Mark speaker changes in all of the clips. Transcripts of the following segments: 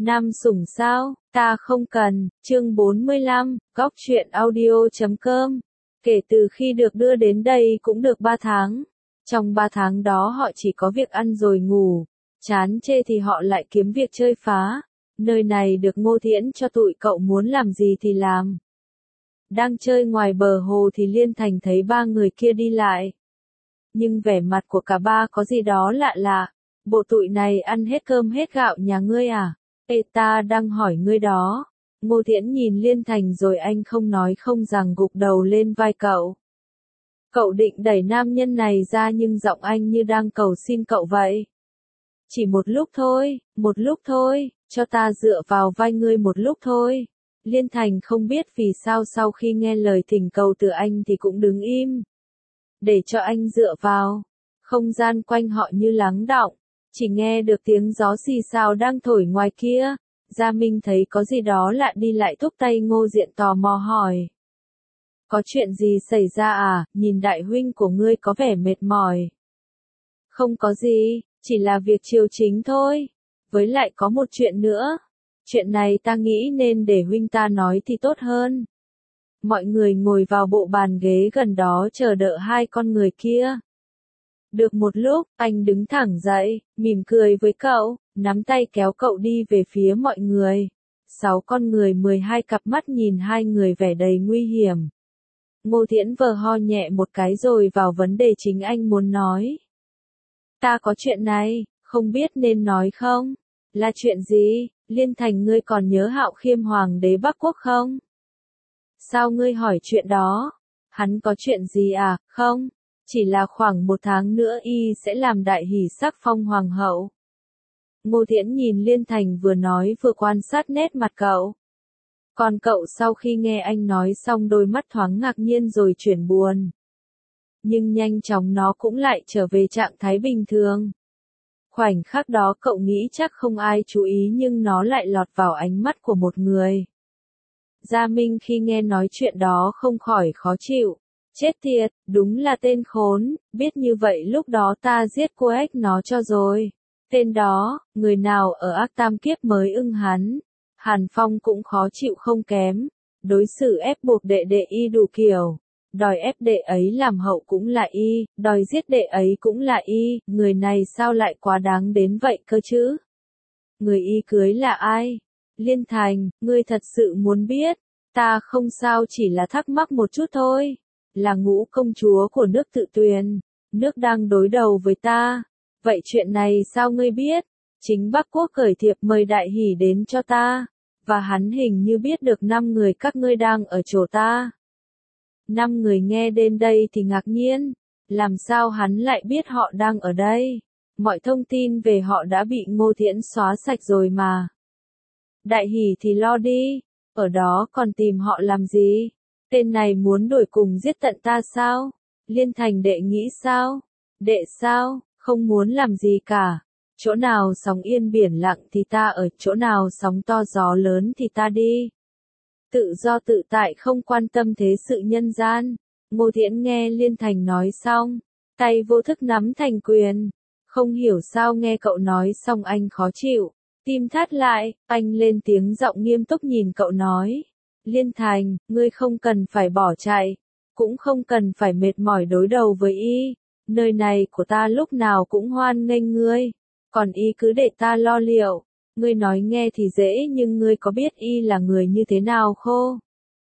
Speaker 1: Nam sủng sao, ta không cần, chương 45, góc truyện audio.com. Kể từ khi được đưa đến đây cũng được 3 tháng. Trong 3 tháng đó họ chỉ có việc ăn rồi ngủ, chán chê thì họ lại kiếm việc chơi phá. Nơi này được Ngô Thiễn cho tụi cậu muốn làm gì thì làm. Đang chơi ngoài bờ hồ thì Liên Thành thấy ba người kia đi lại. Nhưng vẻ mặt của cả ba có gì đó lạ lạ. Bộ tụi này ăn hết cơm hết gạo nhà ngươi à? Ê, ta đang hỏi ngươi đó. Ngô Thiễn nhìn Liên Thành rồi anh không nói không rằng gục đầu lên vai cậu. Cậu định đẩy nam nhân này ra nhưng giọng anh như đang cầu xin cậu vậy. Chỉ một lúc thôi, cho ta dựa vào vai ngươi một lúc thôi. Liên Thành không biết vì sao sau khi nghe lời thỉnh cầu từ anh thì cũng đứng im. Để cho anh dựa vào. Không gian quanh họ như lắng đọng, chỉ nghe được tiếng gió xì xào đang thổi ngoài kia. Gia Minh thấy có gì đó lạ đi lại thúc tay Ngô Diện tò mò hỏi. Có chuyện gì xảy ra à, nhìn đại huynh của ngươi có vẻ mệt mỏi. Không có gì, chỉ là việc triều chính thôi. Với lại có một chuyện nữa. Chuyện này ta nghĩ nên để huynh ta nói thì tốt hơn. Mọi người ngồi vào bộ bàn ghế gần đó chờ đợi hai con người kia. Được một lúc, anh đứng thẳng dậy, mỉm cười với cậu, nắm tay kéo cậu đi về phía mọi người. 6 con người 12 cặp mắt nhìn hai người vẻ đầy nguy hiểm. Ngô Thiễn vờ ho nhẹ một cái rồi vào vấn đề chính anh muốn nói. Ta có chuyện này, không biết nên nói không? Là chuyện gì? Liên Thành, ngươi còn nhớ Hạo Khiêm hoàng đế Bắc Quốc không? Sao ngươi hỏi chuyện đó? Hắn có chuyện gì à? Không, chỉ là khoảng 1 tháng nữa y sẽ làm đại hỷ sắc phong hoàng hậu. Ngô Thiễn nhìn Liên Thành vừa nói vừa quan sát nét mặt cậu. Còn cậu sau khi nghe anh nói xong đôi mắt thoáng ngạc nhiên rồi chuyển buồn. Nhưng nhanh chóng nó cũng lại trở về trạng thái bình thường. Khoảnh khắc đó cậu nghĩ chắc không ai chú ý nhưng nó lại lọt vào ánh mắt của một người. Gia Minh khi nghe nói chuyện đó không khỏi khó chịu. Chết tiệt, đúng là tên khốn, biết như vậy lúc đó ta giết cô ếch nó cho rồi. Tên đó, người nào ở ác tam kiếp mới ưng hắn. Hàn Phong cũng khó chịu không kém. Đối xử ép buộc đệ đệ y đủ kiểu. Đòi ép đệ ấy làm hậu cũng là y, đòi giết đệ ấy cũng là y, người này sao lại quá đáng đến vậy cơ chứ? Người y cưới là ai? Liên Thành, ngươi thật sự muốn biết? Ta không sao, chỉ là thắc mắc một chút thôi. Là Ngũ công chúa của nước Tự Tuyền, nước đang đối đầu với ta. Vậy chuyện này sao ngươi biết? Chính Bắc Quốc khởi thiệp mời đại hỷ đến cho ta, và hắn hình như biết được 5 người các ngươi đang ở chỗ ta. 5 người nghe đến đây thì ngạc nhiên, làm sao hắn lại biết họ đang ở đây? Mọi thông tin về họ đã bị Ngô Thiễn xóa sạch rồi mà. Đại hỷ thì lo đi, ở đó còn tìm họ làm gì? Tên này muốn đuổi cùng giết tận ta sao? Liên Thành, đệ nghĩ sao? Đệ sao? Không muốn làm gì cả. Chỗ nào sóng yên biển lặng thì ta ở, chỗ nào sóng to gió lớn thì ta đi. Tự do tự tại, không quan tâm thế sự nhân gian. Ngô Thiễn nghe Liên Thành nói xong, tay vô thức nắm thành quyền. Không hiểu sao nghe cậu nói xong anh khó chịu. Tim thắt lại, anh lên tiếng giọng nghiêm túc nhìn cậu nói. Liên Thành, ngươi không cần phải bỏ chạy, cũng không cần phải mệt mỏi đối đầu với y. Nơi này của ta lúc nào cũng hoan nghênh ngươi, còn y cứ để ta lo liệu. Ngươi nói nghe thì dễ nhưng ngươi có biết y là người như thế nào không?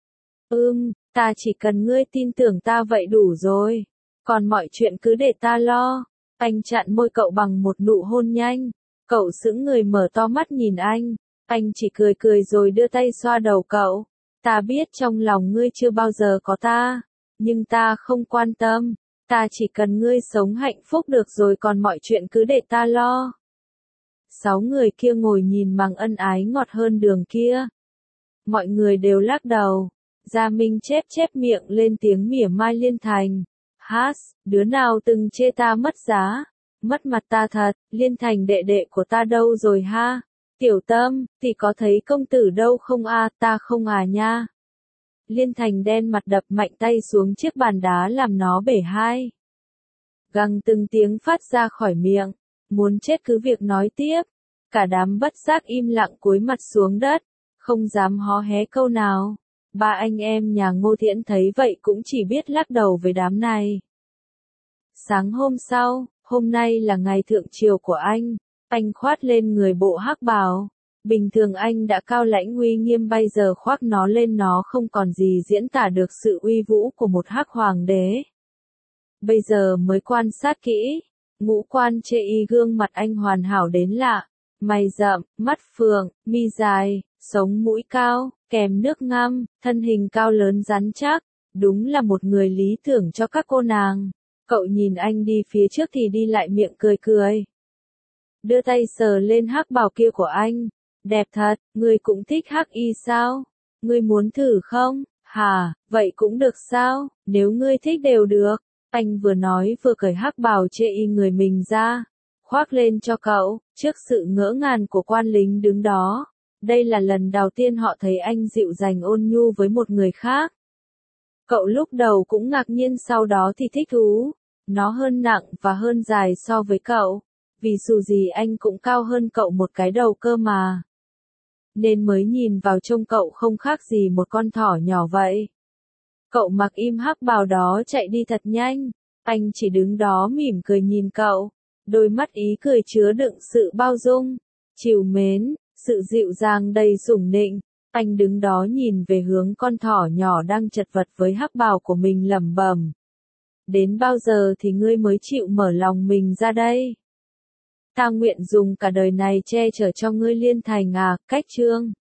Speaker 1: Ta chỉ cần ngươi tin tưởng ta vậy đủ rồi. Còn mọi chuyện cứ để ta lo. Anh chặn môi cậu bằng một nụ hôn nhanh. Cậu sững người mở to mắt nhìn anh. Anh chỉ cười cười rồi đưa tay xoa đầu cậu. Ta biết trong lòng ngươi chưa bao giờ có ta. Nhưng ta không quan tâm. Ta chỉ cần ngươi sống hạnh phúc được rồi, còn mọi chuyện cứ để ta lo. 6 người kia ngồi nhìn mằng ân ái ngọt hơn đường kia. Mọi người đều lắc đầu. Gia Minh chép miệng lên tiếng mỉa mai Liên Thành. Hát, đứa nào từng chê ta mất giá, mất mặt ta thật. Liên Thành, đệ đệ của ta đâu rồi ha? Tiểu Tâm, thì có thấy công tử đâu không à, ta không à nha. Liên Thành đen mặt đập mạnh tay xuống chiếc bàn đá làm nó bể hai. Găng từng tiếng phát ra khỏi miệng. Muốn chết cứ việc nói tiếp. Cả đám bất giác im lặng cúi mặt xuống đất, không dám hó hé câu nào. Ba anh em nhà Ngô Thiễn thấy vậy cũng chỉ biết lắc đầu với đám này. Sáng hôm sau, hôm nay là ngày thượng triều của anh khoát lên người bộ hắc bào. Bình thường anh đã cao lãnh uy nghiêm, bây giờ khoác nó lên nó không còn gì diễn tả được sự uy vũ của một hắc hoàng đế. Bây giờ mới quan sát kỹ, ngũ quan chê y, gương mặt anh hoàn hảo đến lạ, mày rậm, mắt phượng, mi dài, sống mũi cao, kèm nước ngăm, thân hình cao lớn rắn chắc, đúng là một người lý tưởng cho các cô nàng. Cậu nhìn anh đi phía trước thì đi lại miệng cười cười. Đưa tay sờ lên hắc bào kia của anh. Đẹp thật, ngươi cũng thích hắc y sao? Ngươi muốn thử không? Hả, vậy cũng được sao? Nếu ngươi thích đều được. Anh vừa nói vừa cởi hắc bào chê y người mình ra, khoác lên cho cậu, trước sự ngỡ ngàng của quan lính đứng đó. Đây là lần đầu tiên họ thấy anh dịu dàng ôn nhu với một người khác. Cậu lúc đầu cũng ngạc nhiên, sau đó thì thích thú. Nó hơn nặng và hơn dài so với cậu, vì dù gì anh cũng cao hơn cậu một cái đầu cơ mà. Nên mới nhìn vào trông cậu không khác gì một con thỏ nhỏ vậy. Cậu mặc im hắc bào đó chạy đi thật nhanh, anh chỉ đứng đó mỉm cười nhìn cậu, đôi mắt ý cười chứa đựng sự bao dung, trìu mến, sự dịu dàng đầy sủng nịnh. Anh đứng đó nhìn về hướng con thỏ nhỏ đang chật vật với hắc bào của mình, lẩm bẩm. Đến bao giờ thì ngươi mới chịu mở lòng mình ra đây? Ta nguyện dùng cả đời này che chở cho ngươi Liên Thành à, Cách Trương.